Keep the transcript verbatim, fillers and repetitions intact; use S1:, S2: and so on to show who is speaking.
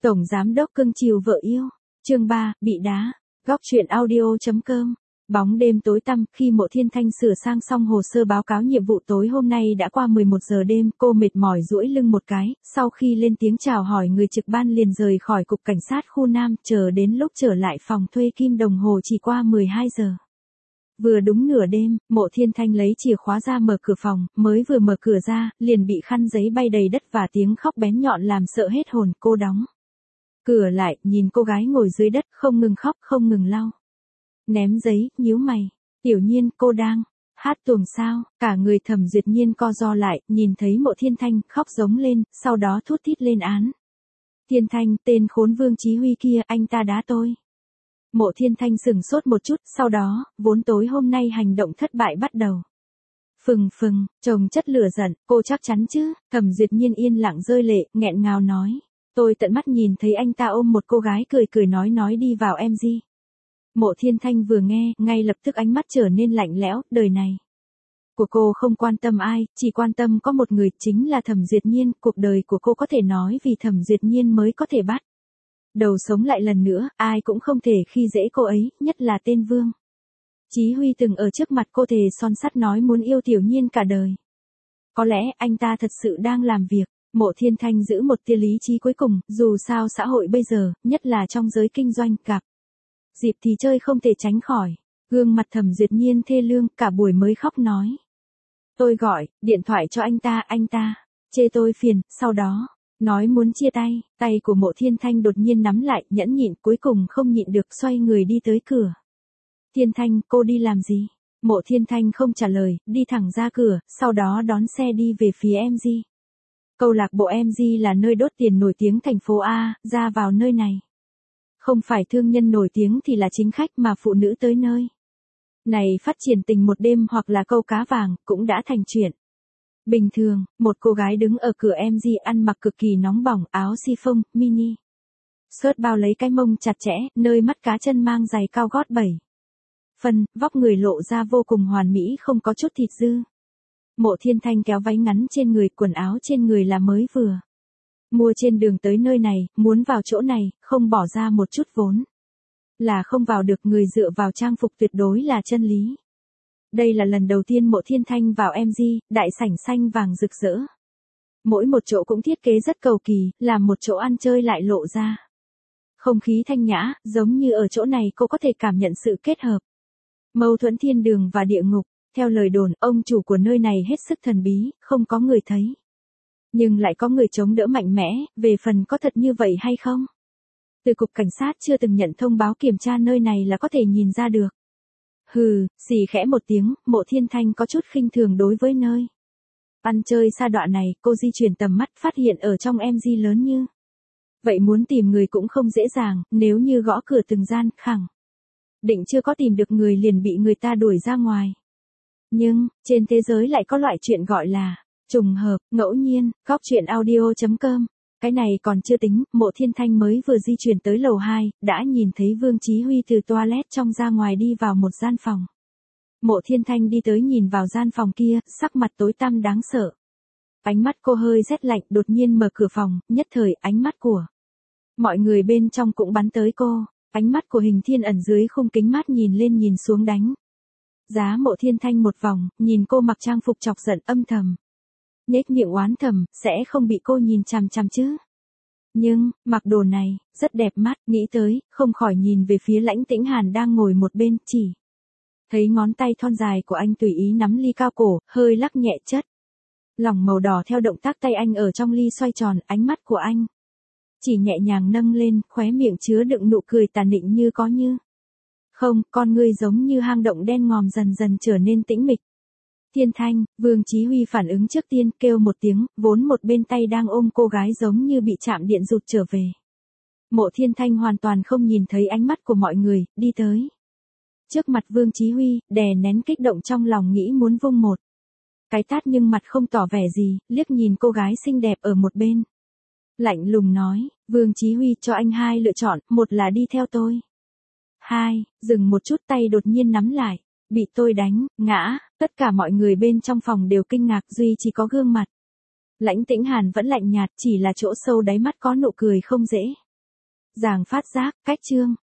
S1: Tổng giám đốc cưng chiều vợ yêu. Chương ba, bị đá. Góc truyện audio.com. Bóng đêm tối tăm, khi Mộ Thiên Thanh sửa sang xong hồ sơ báo cáo nhiệm vụ tối hôm nay đã qua mười một giờ đêm, cô mệt mỏi duỗi lưng một cái, sau khi lên tiếng chào hỏi người trực ban liền rời khỏi cục cảnh sát khu Nam, chờ đến lúc trở lại phòng thuê Kim đồng hồ chỉ qua mười hai giờ. Vừa đúng nửa đêm, Mộ Thiên Thanh lấy chìa khóa ra mở cửa phòng, mới vừa mở cửa ra, liền bị khăn giấy bay đầy đất và tiếng khóc bén nhọn làm sợ hết hồn. Cô đóng cửa lại, nhìn cô gái ngồi dưới đất, không ngừng khóc, không ngừng lau ném giấy, nhíu mày. Tiểu Nhiên, cô đang hát tuồng sao? Cả người Thẩm Duyệt Nhiên co ro lại, nhìn thấy Mộ Thiên Thanh, khóc giống lên, sau đó thút thít lên án. Thiên Thanh, tên khốn Vương Chí Huy kia, anh ta đá tôi. Mộ Thiên Thanh sửng sốt một chút, sau đó, vốn tối hôm nay hành động thất bại bắt đầu. Phừng phừng, chồng chất lửa giận, cô chắc chắn chứ? Thẩm Duyệt Nhiên yên lặng rơi lệ, nghẹn ngào nói. Tôi tận mắt nhìn thấy anh ta ôm một cô gái cười cười nói nói đi vào em gi. Mộ Thiên Thanh vừa nghe, ngay lập tức ánh mắt trở nên lạnh lẽo, đời này của cô không quan tâm ai, chỉ quan tâm có một người, chính là Thẩm Duyệt Nhiên, cuộc đời của cô có thể nói vì Thẩm Duyệt Nhiên mới có thể bắt đầu sống lại lần nữa, ai cũng không thể khi dễ cô ấy, nhất là tên Vương Chí Huy từng ở trước mặt cô thề son sắt nói muốn yêu Tiểu Nhiên cả đời. Có lẽ anh ta thật sự đang làm việc. Mộ Thiên Thanh giữ một tia lý trí cuối cùng, dù sao xã hội bây giờ, nhất là trong giới kinh doanh, gặp dịp thì chơi không thể tránh khỏi. Gương mặt Thẩm Duyệt Nhiên thê lương, cả buổi mới khóc nói. Tôi gọi điện thoại cho anh ta, anh ta chê tôi phiền, sau đó nói muốn chia tay. Tay của Mộ Thiên Thanh đột nhiên nắm lại, nhẫn nhịn, cuối cùng không nhịn được xoay người đi tới cửa. Thiên Thanh, cô đi làm gì? Mộ Thiên Thanh không trả lời, đi thẳng ra cửa, sau đó đón xe đi về phía em gi. Câu lạc bộ em gi là nơi đốt tiền nổi tiếng thành phố A, ra vào nơi này không phải thương nhân nổi tiếng thì là chính khách, mà phụ nữ tới nơi này phát triển tình một đêm hoặc là câu cá vàng, cũng đã thành chuyện bình thường. Một cô gái đứng ở cửa em gi ăn mặc cực kỳ nóng bỏng, áo siphon, mini skirt bao lấy cái mông chặt chẽ, nơi mắt cá chân mang giày cao gót bảy phân, vóc người lộ ra vô cùng hoàn mỹ, không có chút thịt dư. Mộ Thiên Thanh kéo váy ngắn trên người, quần áo trên người là mới vừa mua trên đường tới nơi này, muốn vào chỗ này, không bỏ ra một chút vốn là không vào được, người dựa vào trang phục tuyệt đối là chân lý. Đây là lần đầu tiên Mộ Thiên Thanh vào em gi, đại sảnh xanh vàng rực rỡ. Mỗi một chỗ cũng thiết kế rất cầu kỳ, làm một chỗ ăn chơi lại lộ ra không khí thanh nhã, giống như ở chỗ này cô có thể cảm nhận sự kết hợp mâu thuẫn thiên đường và địa ngục. Theo lời đồn, ông chủ của nơi này hết sức thần bí, không có người thấy. Nhưng lại có người chống đỡ mạnh mẽ, về phần có thật như vậy hay không? Từ cục cảnh sát chưa từng nhận thông báo kiểm tra nơi này là có thể nhìn ra được. Hừ, xì khẽ một tiếng, Mộ Thiên Thanh có chút khinh thường đối với nơi ăn chơi xa đọa này, cô di chuyển tầm mắt phát hiện ở trong em gi lớn như vậy muốn tìm người cũng không dễ dàng, nếu như gõ cửa từng gian, khẳng định chưa có tìm được người liền bị người ta đuổi ra ngoài. Nhưng, trên thế giới lại có loại chuyện gọi là trùng hợp, ngẫu nhiên. Góc truyện audio.com. Cái này còn chưa tính, Mộ Thiên Thanh mới vừa di chuyển tới lầu hai, đã nhìn thấy Vương Chí Huy từ toilet trong ra ngoài đi vào một gian phòng. Mộ Thiên Thanh đi tới nhìn vào gian phòng kia, sắc mặt tối tăm đáng sợ. Ánh mắt cô hơi rét lạnh, đột nhiên mở cửa phòng, nhất thời ánh mắt của mọi người bên trong cũng bắn tới cô. Ánh mắt của Hình Thiên ẩn dưới khung kính mát nhìn lên nhìn xuống đánh giá Mộ Thiên Thanh một vòng, nhìn cô mặc trang phục chọc giận, âm thầm nhếch miệng oán thầm, sẽ không bị cô nhìn chằm chằm chứ. Nhưng, mặc đồ này, rất đẹp mắt, nghĩ tới, không khỏi nhìn về phía Lãnh Tĩnh Hàn đang ngồi một bên, chỉ thấy ngón tay thon dài của anh tùy ý nắm ly cao cổ, hơi lắc nhẹ, chất lỏng màu đỏ theo động tác tay anh ở trong ly xoay tròn, ánh mắt của anh chỉ nhẹ nhàng nâng lên, khóe miệng chứa đựng nụ cười tà nịnh như có như không, con ngươi giống như hang động đen ngòm dần dần trở nên tĩnh mịch. Thiên Thanh, Vương Chí Huy phản ứng trước tiên, kêu một tiếng, vốn một bên tay đang ôm cô gái giống như bị chạm điện rụt trở về. Mộ Thiên Thanh hoàn toàn không nhìn thấy ánh mắt của mọi người, đi tới trước mặt Vương Chí Huy, đè nén kích động trong lòng nghĩ muốn vung một cái tát nhưng mặt không tỏ vẻ gì, liếc nhìn cô gái xinh đẹp ở một bên. Lạnh lùng nói, Vương Chí Huy cho anh hai lựa chọn, một là đi theo tôi. Hai, dừng một chút, tay đột nhiên nắm lại, bị tôi đánh, ngã. Tất cả mọi người bên trong phòng đều kinh ngạc, duy chỉ có gương mặt Lãnh Tĩnh Hàn vẫn lạnh nhạt, chỉ là chỗ sâu đáy mắt có nụ cười không dễ Giàng phát giác, cách chương.